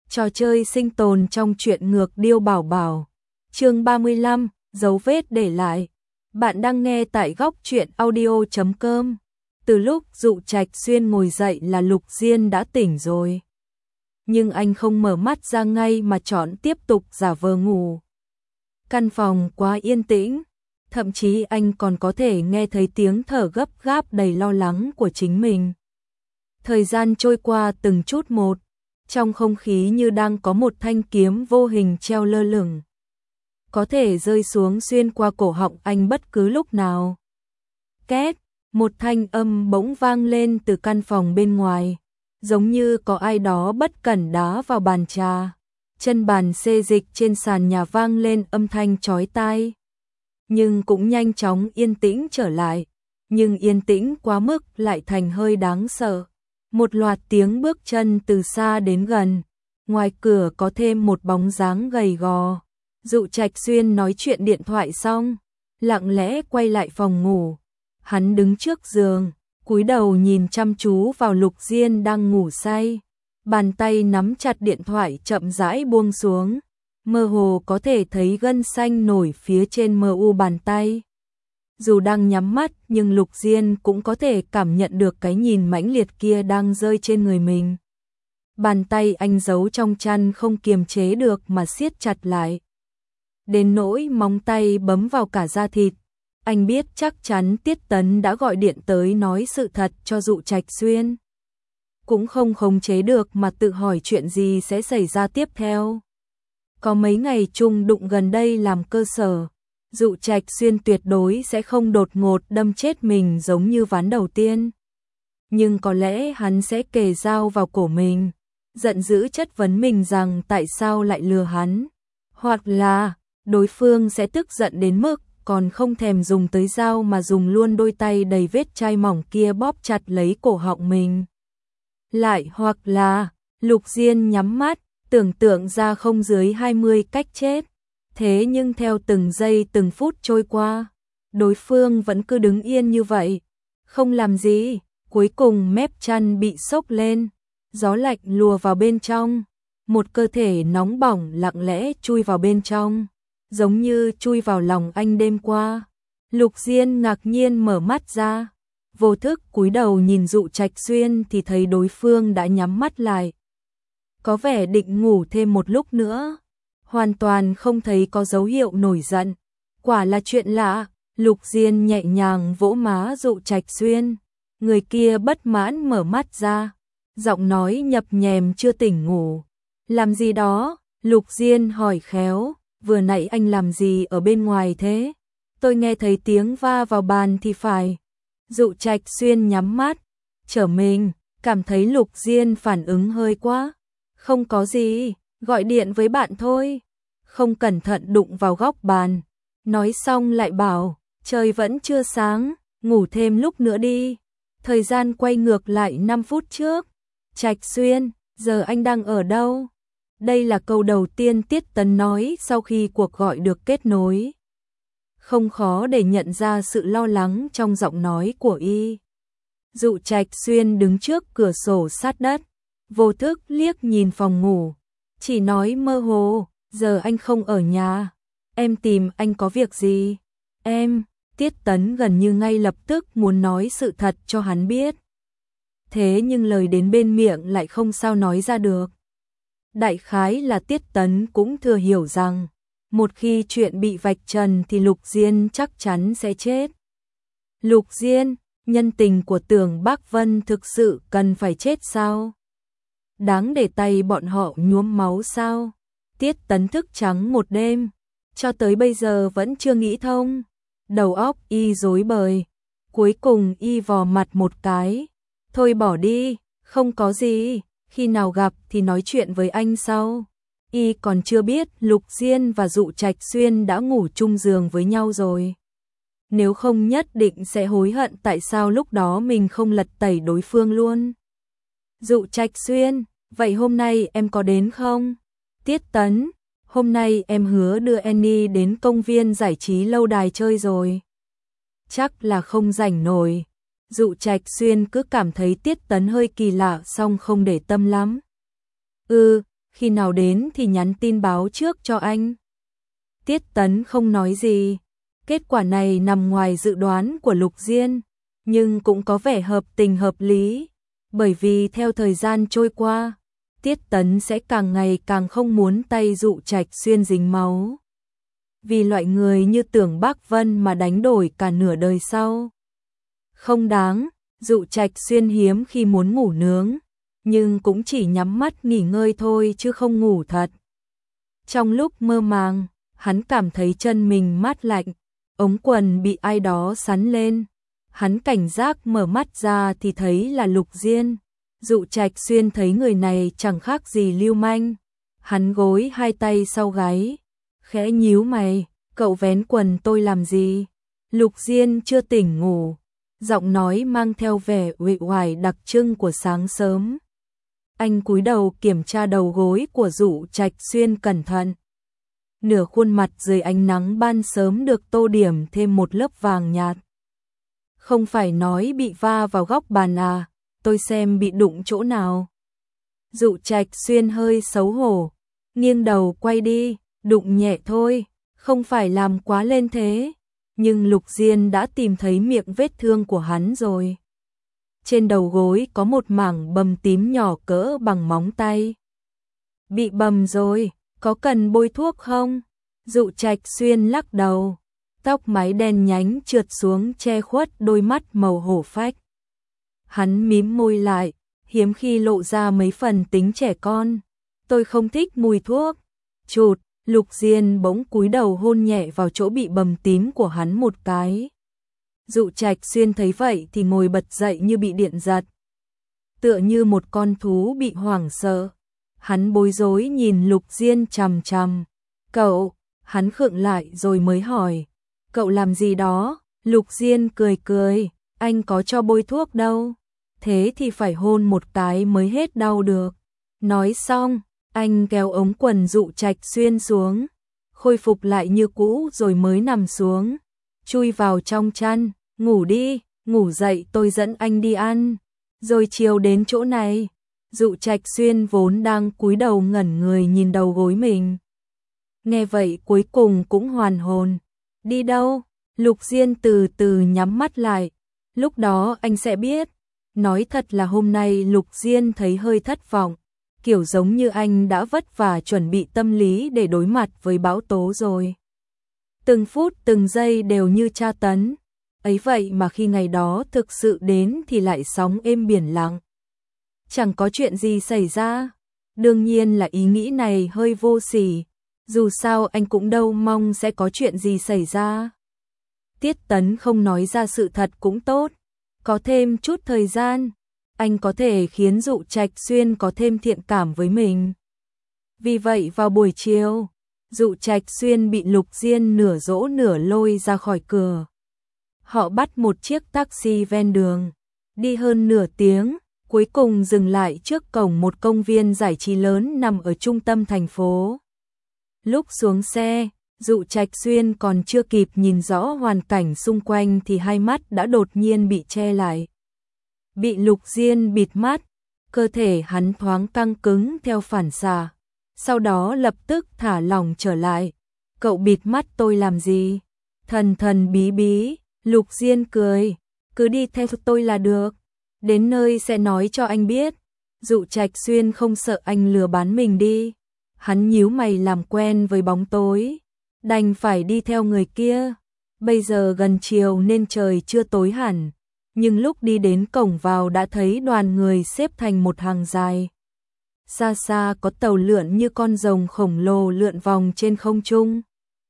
Trò chơi sinh tồn trong truyện ngược Điêu Bảo Bảo. Chương 35, dấu vết để lại. Bạn đang nghe tại góc truyện audio.com. Từ lúc Dụ Trạch Xuyên ngồi dậy là Lục Diên đã tỉnh rồi. Nhưng anh không mở mắt ra ngay mà chọn tiếp tục giả vờ ngủ. Căn phòng quá yên tĩnh, thậm chí anh còn có thể nghe thấy tiếng thở gấp gáp đầy lo lắng của chính mình. Thời gian trôi qua từng chút một, trong không khí như đang có một thanh kiếm vô hình treo lơ lửng, có thể rơi xuống xuyên qua cổ họng anh bất cứ lúc nào. Két, một thanh âm bỗng vang lên từ căn phòng bên ngoài, giống như có ai đó bất cẩn đá vào bàn trà. Chân bàn xê dịch trên sàn nhà vang lên âm thanh chói tai, nhưng cũng nhanh chóng yên tĩnh trở lại, nhưng yên tĩnh quá mức lại thành hơi đáng sợ. Một loạt tiếng bước chân từ xa đến gần, ngoài cửa có thêm một bóng dáng gầy gò. Dụ Trạch Xuyên nói chuyện điện thoại xong, lặng lẽ quay lại phòng ngủ. Hắn đứng trước giường, cúi đầu nhìn chăm chú vào Lục Diên đang ngủ say. Bàn tay nắm chặt điện thoại chậm rãi buông xuống, mơ hồ có thể thấy gân xanh nổi phía trên mờ u bàn tay. Dù đang nhắm mắt nhưng Lục Diên cũng có thể cảm nhận được cái nhìn mãnh liệt kia đang rơi trên người mình. Bàn tay anh giấu trong chăn không kiềm chế được mà siết chặt lại, đến nỗi móng tay bấm vào cả da thịt. Anh biết chắc chắn Tiết Tấn đã gọi điện tới nói sự thật cho Dụ Trạch Xuyên. Cũng không khống chế được mà tự hỏi chuyện gì sẽ xảy ra tiếp theo. Có mấy ngày chung đụng gần đây làm cơ sở, Dụ Trạch Xuyên tuyệt đối sẽ không đột ngột đâm chết mình giống như ván đầu tiên. Nhưng có lẽ hắn sẽ kề dao vào cổ mình, giận dữ chất vấn mình rằng tại sao lại lừa hắn. Hoặc là, đối phương sẽ tức giận đến mức còn không thèm dùng tới dao mà dùng luôn đôi tay đầy vết chai mỏng kia bóp chặt lấy cổ họng mình. Lại hoặc là, Lục Diên nhắm mắt, tưởng tượng ra không dưới 20 cách chết. Thế nhưng theo từng giây từng phút trôi qua, đối phương vẫn cứ đứng yên như vậy, không làm gì. Cuối cùng mép chăn bị xốc lên, gió lạnh lùa vào bên trong, một cơ thể nóng bỏng lặng lẽ chui vào bên trong, giống như chui vào lòng anh đêm qua. Lục Diên ngạc nhiên mở mắt ra, vô thức cúi đầu nhìn Dụ Trạch Xuyên thì thấy đối phương đã nhắm mắt lại, có vẻ định ngủ thêm một lúc nữa, hoàn toàn không thấy có dấu hiệu nổi giận. Quả là chuyện lạ. Lục Diên nhẹ nhàng vỗ má Dụ Trạch Xuyên, người kia bất mãn mở mắt ra, giọng nói nhập nhèm chưa tỉnh ngủ. Làm gì đó? Lục Diên hỏi khéo, vừa nãy anh làm gì ở bên ngoài thế? Tôi nghe thấy tiếng va vào bàn thì phải. Dụ Trạch Xuyên nhắm mắt, trở mình, cảm thấy Lục Diên phản ứng hơi quá. Không có gì, gọi điện với bạn thôi. Không cẩn thận đụng vào góc bàn. Nói xong lại bảo, trời vẫn chưa sáng, ngủ thêm lúc nữa đi. Thời gian quay ngược lại 5 phút trước. Trạch Xuyên, giờ anh đang ở đâu? Đây là câu đầu tiên Tiết Tấn nói sau khi cuộc gọi được kết nối. Không khó để nhận ra sự lo lắng trong giọng nói của y. Dụ Trạch Xuyên đứng trước cửa sổ sát đất, vô thức liếc nhìn phòng ngủ, chỉ nói mơ hồ, giờ anh không ở nhà. Em tìm anh có việc gì? Em, Tiết Tấn gần như ngay lập tức muốn nói sự thật cho hắn biết. Thế nhưng lời đến bên miệng lại không sao nói ra được. Đại khái là Tiết Tấn cũng thừa hiểu rằng, một khi chuyện bị vạch trần thì Lục Diên chắc chắn sẽ chết. Lục Diên, nhân tình của Tưởng Bác Vân thực sự cần phải chết sao? Đáng để tay bọn họ nhuốm máu sao? Tiết Tấn thức trắng một đêm, cho tới bây giờ vẫn chưa nghĩ thông. Đầu óc y rối bời, cuối cùng y vò mặt một cái. Thôi bỏ đi, không có gì, khi nào gặp thì nói chuyện với anh sau. Y còn chưa biết Lục Diên và Dụ Trạch Xuyên đã ngủ chung giường với nhau rồi. Nếu không nhất định sẽ hối hận tại sao lúc đó mình không lật tẩy đối phương luôn. Dụ Trạch Xuyên, vậy hôm nay em có đến không? Tiết Tấn, hôm nay em hứa đưa Annie đến công viên giải trí lâu đài chơi rồi. Chắc là không rảnh nổi. Dụ Trạch Xuyên cứ cảm thấy Tiết Tấn hơi kỳ lạ song không để tâm lắm. khi nào đến thì nhắn tin báo trước cho anh. Tiết Tấn không nói gì. Kết quả này nằm ngoài dự đoán của Lục Diên, nhưng cũng có vẻ hợp tình hợp lý, bởi vì theo thời gian trôi qua, Tiết Tấn sẽ càng ngày càng không muốn tay Dụ Trạch Xuyên dính máu. Vì loại người như Tưởng Bác Vân mà đánh đổi cả nửa đời sau. Không đáng, Dụ Trạch Xuyên hiếm khi muốn ngủ nướng, nhưng cũng chỉ nhắm mắt nghỉ ngơi thôi chứ không ngủ thật. Trong lúc mơ màng, hắn cảm thấy chân mình mát lạnh, ống quần bị ai đó sắn lên. Hắn cảnh giác mở mắt ra thì thấy là Lục Diên. Dụ Trạch Xuyên thấy người này chẳng khác gì lưu manh. Hắn gối hai tay sau gáy, khẽ nhíu mày, cậu vén quần tôi làm gì? Lục Diên chưa tỉnh ngủ, giọng nói mang theo vẻ uể oải đặc trưng của sáng sớm. Anh cúi đầu kiểm tra đầu gối của Dụ Trạch Xuyên cẩn thận. Nửa khuôn mặt dưới ánh nắng ban sớm được tô điểm thêm một lớp vàng nhạt. Không phải nói bị va vào góc bàn à, tôi xem bị đụng chỗ nào. Dụ Trạch Xuyên hơi xấu hổ, nghiêng đầu quay đi, đụng nhẹ thôi, không phải làm quá lên thế. Nhưng Lục Diên đã tìm thấy miệng vết thương của hắn rồi. Trên đầu gối có một mảng bầm tím nhỏ cỡ bằng móng tay. Bị bầm rồi, có cần bôi thuốc không? Dụ Trạch Xuyên lắc đầu, tóc mái đen nhánh trượt xuống che khuất đôi mắt màu hổ phách. Hắn mím môi lại, hiếm khi lộ ra mấy phần tính trẻ con. Tôi không thích mùi thuốc. Chụt, Lục Diên bỗng cúi đầu hôn nhẹ vào chỗ bị bầm tím của hắn một cái. Dụ Trạch Xuyên thấy vậy thì ngồi bật dậy như bị điện giật. Tựa như một con thú bị hoảng sợ. Hắn bối rối nhìn Lục Diên chằm chằm. Cậu, hắn khựng lại rồi mới hỏi. Cậu làm gì đó? Lục Diên cười cười, anh có cho bôi thuốc đâu. Thế thì phải hôn một cái mới hết đau được. Nói xong, anh kéo ống quần Dụ Trạch Xuyên xuống, khôi phục lại như cũ rồi mới nằm xuống, chui vào trong chăn, ngủ đi, ngủ dậy tôi dẫn anh đi ăn. Rồi chiều đến chỗ này, Dụ Trạch Xuyên vốn đang cúi đầu ngẩn người nhìn đầu gối mình. Nghe vậy cuối cùng cũng hoàn hồn. Đi đâu? Lục Diên từ từ nhắm mắt lại. Lúc đó anh sẽ biết. Nói thật là hôm nay Lục Diên thấy hơi thất vọng. Kiểu giống như anh đã vất vả chuẩn bị tâm lý để đối mặt với bão tố rồi. Từng phút từng giây đều như tra tấn. Ấy vậy mà khi ngày đó thực sự đến thì lại sóng êm biển lặng. Chẳng có chuyện gì xảy ra. Đương nhiên là ý nghĩ này hơi vô sỉ. Dù sao anh cũng đâu mong sẽ có chuyện gì xảy ra. Tiết Tấn không nói ra sự thật cũng tốt. Có thêm chút thời gian, anh có thể khiến Dụ Trạch Xuyên có thêm thiện cảm với mình. Vì vậy vào buổi chiều, Dụ Trạch Xuyên bị Lục Diên nửa dỗ nửa lôi ra khỏi cửa. Họ bắt một chiếc taxi ven đường, đi hơn nửa tiếng, cuối cùng dừng lại trước cổng một công viên giải trí lớn nằm ở trung tâm thành phố. Lúc xuống xe, Dụ Trạch Xuyên còn chưa kịp nhìn rõ hoàn cảnh xung quanh thì hai mắt đã đột nhiên bị che lại. Bị Lục Diên bịt mắt, cơ thể hắn thoáng căng cứng theo phản xạ, sau đó lập tức thả lỏng trở lại. Cậu bịt mắt tôi làm gì? Thần thần bí bí, Lục Diên cười, cứ đi theo tôi là được, đến nơi sẽ nói cho anh biết. Dụ Trạch Xuyên không sợ anh lừa bán mình đi. Hắn nhíu mày làm quen với bóng tối, đành phải đi theo người kia. Bây giờ gần chiều nên trời chưa tối hẳn, nhưng lúc đi đến cổng vào đã thấy đoàn người xếp thành một hàng dài. Xa xa có tàu lượn như con rồng khổng lồ lượn vòng trên không trung.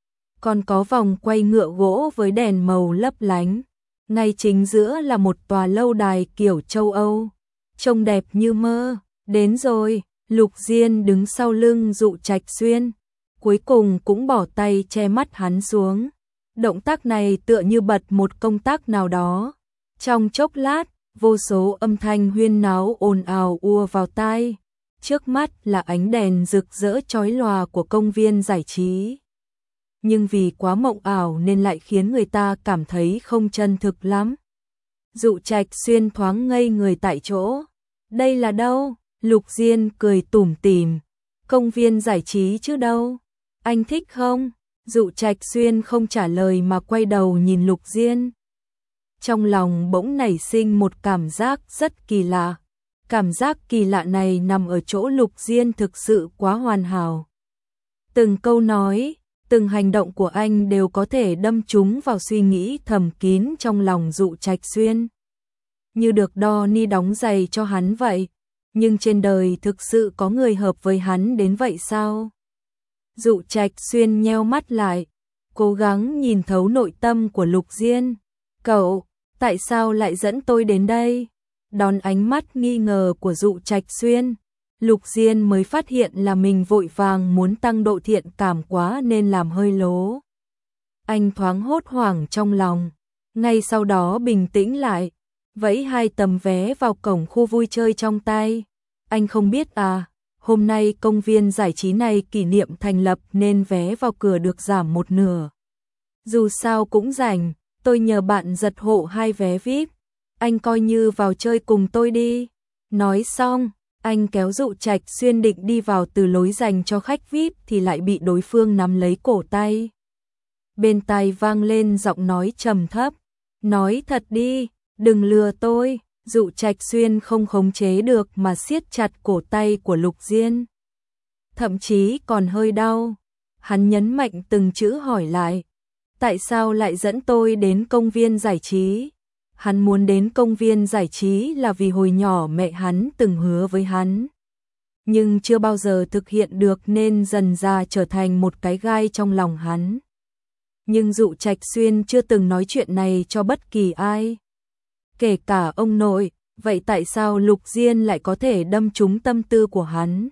Còn có vòng quay ngựa gỗ với đèn màu lấp lánh. Ngay chính giữa là một tòa lâu đài kiểu châu Âu, trông đẹp như mơ. Đến rồi. Lục Diên đứng sau lưng Dụ Trạch Xuyên, cuối cùng cũng bỏ tay che mắt hắn xuống. Động tác này tựa như bật một công tắc nào đó. Trong chốc lát, vô số âm thanh huyên náo ồn ào ùa vào tai. Trước mắt là ánh đèn rực rỡ chói lòa của công viên giải trí. Nhưng vì quá mộng ảo nên lại khiến người ta cảm thấy không chân thực lắm. Dụ Trạch Xuyên thoáng ngây người tại chỗ. Đây là đâu? Lục Diên cười tủm tỉm, Công viên giải trí chứ đâu. Anh thích không? Dụ Trạch Xuyên không trả lời mà quay đầu nhìn Lục Diên. Trong lòng bỗng nảy sinh một cảm giác rất kỳ lạ. Cảm giác kỳ lạ này nằm ở chỗ Lục Diên thực sự quá hoàn hảo. Từng câu nói, từng hành động của anh đều có thể đâm trúng vào suy nghĩ thầm kín trong lòng Dụ Trạch Xuyên. Như được đo ni đóng giày cho hắn vậy. Nhưng trên đời thực sự có người hợp với hắn đến vậy sao? Dụ Trạch Xuyên nheo mắt lại, cố gắng nhìn thấu nội tâm của Lục Diên. Cậu, tại sao lại dẫn tôi đến đây? Đón ánh mắt nghi ngờ của Dụ Trạch Xuyên, Lục Diên mới phát hiện là mình vội vàng muốn tăng độ thiện cảm quá nên làm hơi lố. Anh thoáng hốt hoảng trong lòng, ngay sau đó bình tĩnh lại, vẫy 2 tấm vé vào cổng khu vui chơi trong tay. Anh không biết à, hôm nay công viên giải trí này kỷ niệm thành lập nên vé vào cửa được giảm 1/2. Dù sao cũng rảnh, tôi nhờ bạn giật hộ 2 vé VIP. Anh coi như vào chơi cùng tôi đi. Nói xong, anh kéo Dụ Trạch Xuyên định đi vào từ lối dành cho khách VIP thì lại bị đối phương nắm lấy cổ tay. Bên tai vang lên giọng nói trầm thấp. Nói thật đi, đừng lừa tôi. Dụ Trạch Xuyên không khống chế được mà siết chặt cổ tay của Lục Diên. Thậm chí còn hơi đau. Hắn nhấn mạnh từng chữ hỏi lại. Tại sao lại dẫn tôi đến công viên giải trí? Hắn muốn đến công viên giải trí là vì hồi nhỏ mẹ hắn từng hứa với hắn. Nhưng chưa bao giờ thực hiện được nên dần ra trở thành một cái gai trong lòng hắn. Nhưng Dụ Trạch Xuyên chưa từng nói chuyện này cho bất kỳ ai. Kể cả ông nội, vậy tại sao Lục Diên lại có thể đâm trúng tâm tư của hắn?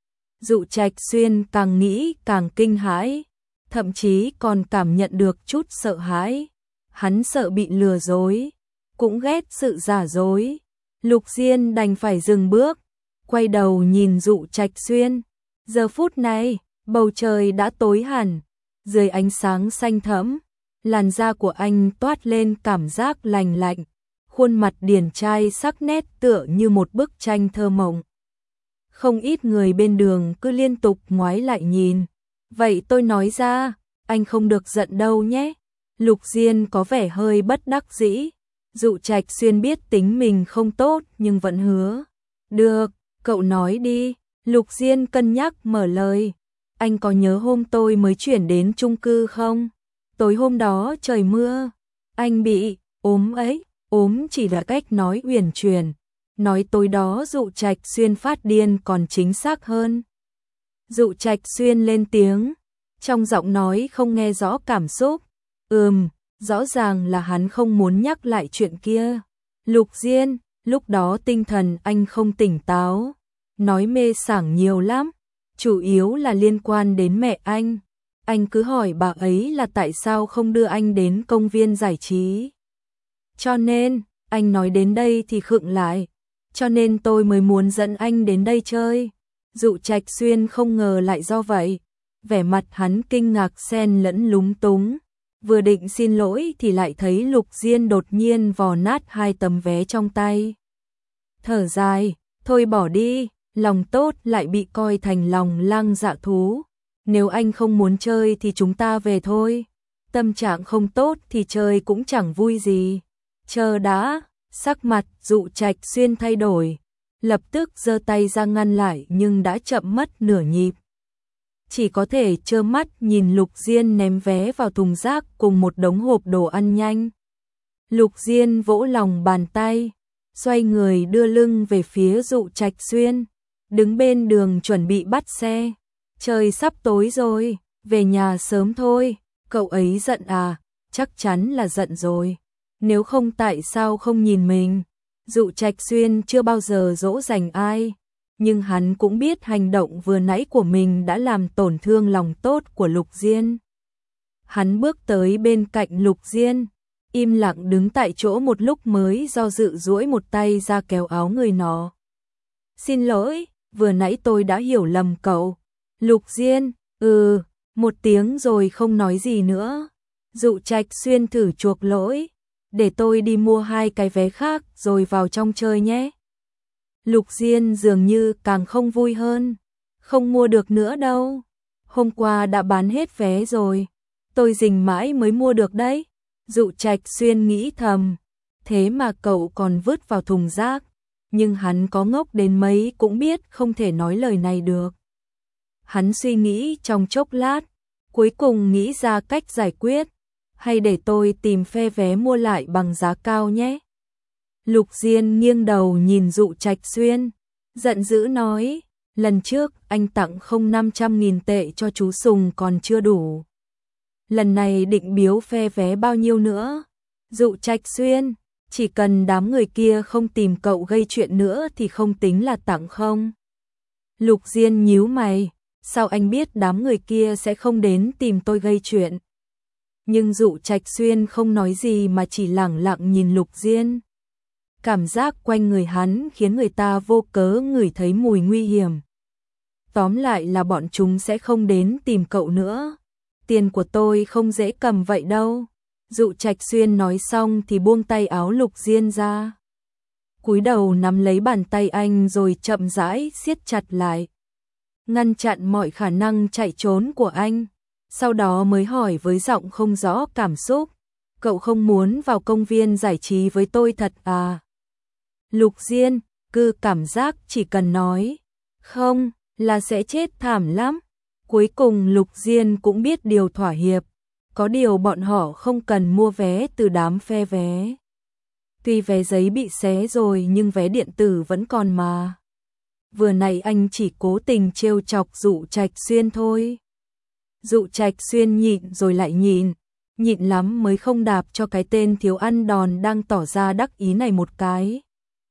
Dụ Trạch Xuyên càng nghĩ càng kinh hãi, thậm chí còn cảm nhận được chút sợ hãi. Hắn sợ bị lừa dối, cũng ghét sự giả dối. Lục Diên đành phải dừng bước, quay đầu nhìn Dụ Trạch Xuyên. Giờ phút này, bầu trời đã tối hẳn, dưới ánh sáng xanh thẫm, làn da của anh toát lên cảm giác lành lạnh, khuôn mặt điển trai sắc nét tựa như một bức tranh thơ mộng. Không ít người bên đường cứ liên tục ngoái lại nhìn. Vậy tôi nói ra, anh không được giận đâu nhé. Lục Diên có vẻ hơi bất đắc dĩ. Dụ Trạch Xuyên biết tính mình không tốt nhưng vẫn hứa. Được, cậu nói đi. Lục Diên cân nhắc mở lời. Anh có nhớ hôm tôi mới chuyển đến chung cư không? Tối hôm đó trời mưa. Anh bị ốm ấy. Ốm chỉ là cách nói uyển chuyển. Nói tối đó Dụ Trạch Xuyên phát điên còn chính xác hơn. Dụ Trạch Xuyên lên tiếng. Trong giọng nói không nghe rõ cảm xúc. Rõ ràng là hắn không muốn nhắc lại chuyện kia. Lục Diên, lúc đó tinh thần anh không tỉnh táo. Nói mê sảng nhiều lắm. Chủ yếu là liên quan đến mẹ anh. Anh cứ hỏi bà ấy là tại sao không đưa anh đến công viên giải trí. Cho nên, anh nói đến đây thì khựng lại. Cho nên tôi mới muốn dẫn anh đến đây chơi. Dụ Trạch Xuyên không ngờ lại do vậy. Vẻ mặt hắn kinh ngạc xen lẫn lúng túng. Vừa định xin lỗi thì lại thấy Lục Diên đột nhiên vò nát 2 tấm vé trong tay. Thở dài, thôi bỏ đi, lòng tốt lại bị coi thành lòng lang dạ thú. Nếu anh không muốn chơi thì chúng ta về thôi. Tâm trạng không tốt thì chơi cũng chẳng vui gì. Chờ đã, sắc mặt Dụ Trạch Xuyên thay đổi. Lập tức giơ tay ra ngăn lại nhưng đã chậm mất nửa nhịp. Chỉ có thể trơ mắt nhìn Lục Diên ném vé vào thùng rác cùng một đống hộp đồ ăn nhanh. Lục Diên vỗ lòng bàn tay, xoay người đưa lưng về phía Dụ Trạch Xuyên, đứng bên đường chuẩn bị bắt xe. Trời sắp tối rồi, về nhà sớm thôi. Cậu ấy giận à? Chắc chắn là giận rồi. Nếu không tại sao không nhìn mình? Dụ Trạch Xuyên chưa bao giờ dỗ dành ai. Nhưng hắn cũng biết hành động vừa nãy của mình đã làm tổn thương lòng tốt của Lục Diên. Hắn bước tới bên cạnh Lục Diên, im lặng đứng tại chỗ một lúc mới do dự duỗi một tay ra kéo áo người nó. Xin lỗi, vừa nãy tôi đã hiểu lầm cậu. Lục Diên, một tiếng rồi không nói gì nữa. Dụ Trạch Xuyên thử chuộc lỗi, để tôi đi mua 2 cái vé khác rồi vào trong chơi nhé. Lục Diên dường như càng không vui hơn. Không mua được nữa đâu. Hôm qua đã bán hết vé rồi. Tôi rình mãi mới mua được đấy. Dụ Trạch Xuyên nghĩ thầm. Thế mà cậu còn vứt vào thùng rác. Nhưng hắn có ngốc đến mấy cũng biết không thể nói lời này được. Hắn suy nghĩ trong chốc lát, cuối cùng nghĩ ra cách giải quyết. Hay để tôi tìm phe vé mua lại bằng giá cao nhé. Lục Diên nghiêng đầu nhìn Dụ Trạch Xuyên, giận dữ nói, lần trước anh tặng không 500.000 tệ cho chú Sùng còn chưa đủ. Lần này định biếu phe vé bao nhiêu nữa? Dụ Trạch Xuyên, chỉ cần đám người kia không tìm cậu gây chuyện nữa thì không tính là tặng không? Lục Diên nhíu mày, sao anh biết đám người kia sẽ không đến tìm tôi gây chuyện? Nhưng Dụ Trạch Xuyên không nói gì mà chỉ lẳng lặng nhìn Lục Diên. Cảm giác quanh người hắn khiến người ta vô cớ ngửi thấy mùi nguy hiểm. Tóm lại là bọn chúng sẽ không đến tìm cậu nữa. Tiền của tôi không dễ cầm vậy đâu. Dụ Trạch Xuyên nói xong thì buông tay áo Lục Diên ra. Cúi đầu nắm lấy bàn tay anh rồi chậm rãi siết chặt lại. Ngăn chặn mọi khả năng chạy trốn của anh. Sau đó mới hỏi với giọng không rõ cảm xúc. Cậu không muốn vào công viên giải trí với tôi thật à? Lục Diên, cứ cảm giác chỉ cần nói không là sẽ chết thảm lắm. Cuối cùng Lục Diên cũng biết điều thỏa hiệp. Có điều bọn họ không cần mua vé từ đám phe vé. Tuy vé giấy bị xé rồi nhưng vé điện tử vẫn còn mà. Vừa nãy anh chỉ cố tình trêu chọc Dụ Trạch Xuyên thôi. Dụ Trạch Xuyên nhịn rồi lại nhịn lắm mới không đạp cho cái tên thiếu ăn đòn đang tỏ ra đắc ý này một cái.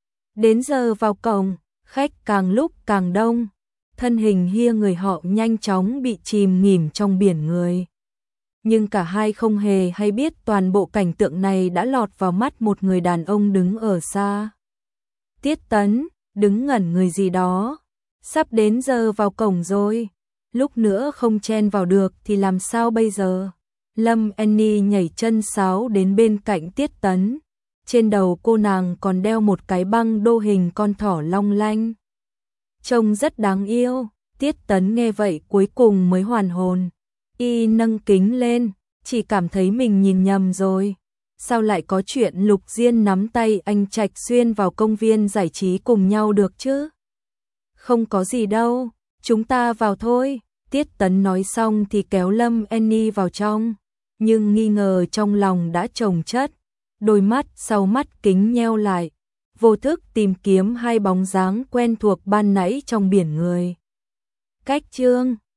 Đến giờ vào cổng, khách càng lúc càng đông, thân hình hia người họ nhanh chóng bị chìm nghỉm trong biển người. Nhưng cả hai không hề hay biết toàn bộ cảnh tượng này đã lọt vào mắt một người đàn ông đứng ở xa. Tiết Tấn, đứng ngẩn người gì đó, sắp đến giờ vào cổng rồi, lúc nữa không chen vào được thì làm sao bây giờ? Lâm Annie nhảy chân sáo đến bên cạnh Tiết Tấn. Trên đầu cô nàng còn đeo một cái băng đô hình con thỏ long lanh. Trông rất đáng yêu. Tiết Tấn nghe vậy cuối cùng mới hoàn hồn. Y nâng kính lên, chỉ cảm thấy mình nhìn nhầm rồi. Sao lại có chuyện Lục Diên nắm tay anh Trạch Xuyên vào công viên giải trí cùng nhau được chứ? Không có gì đâu, chúng ta vào thôi. Tiết Tấn nói xong thì kéo Lâm Annie vào trong. Nhưng nghi ngờ trong lòng đã chồng chất. Đôi mắt sau mắt kính nheo lại, vô thức tìm kiếm hai bóng dáng quen thuộc ban nãy trong biển người. Cách chương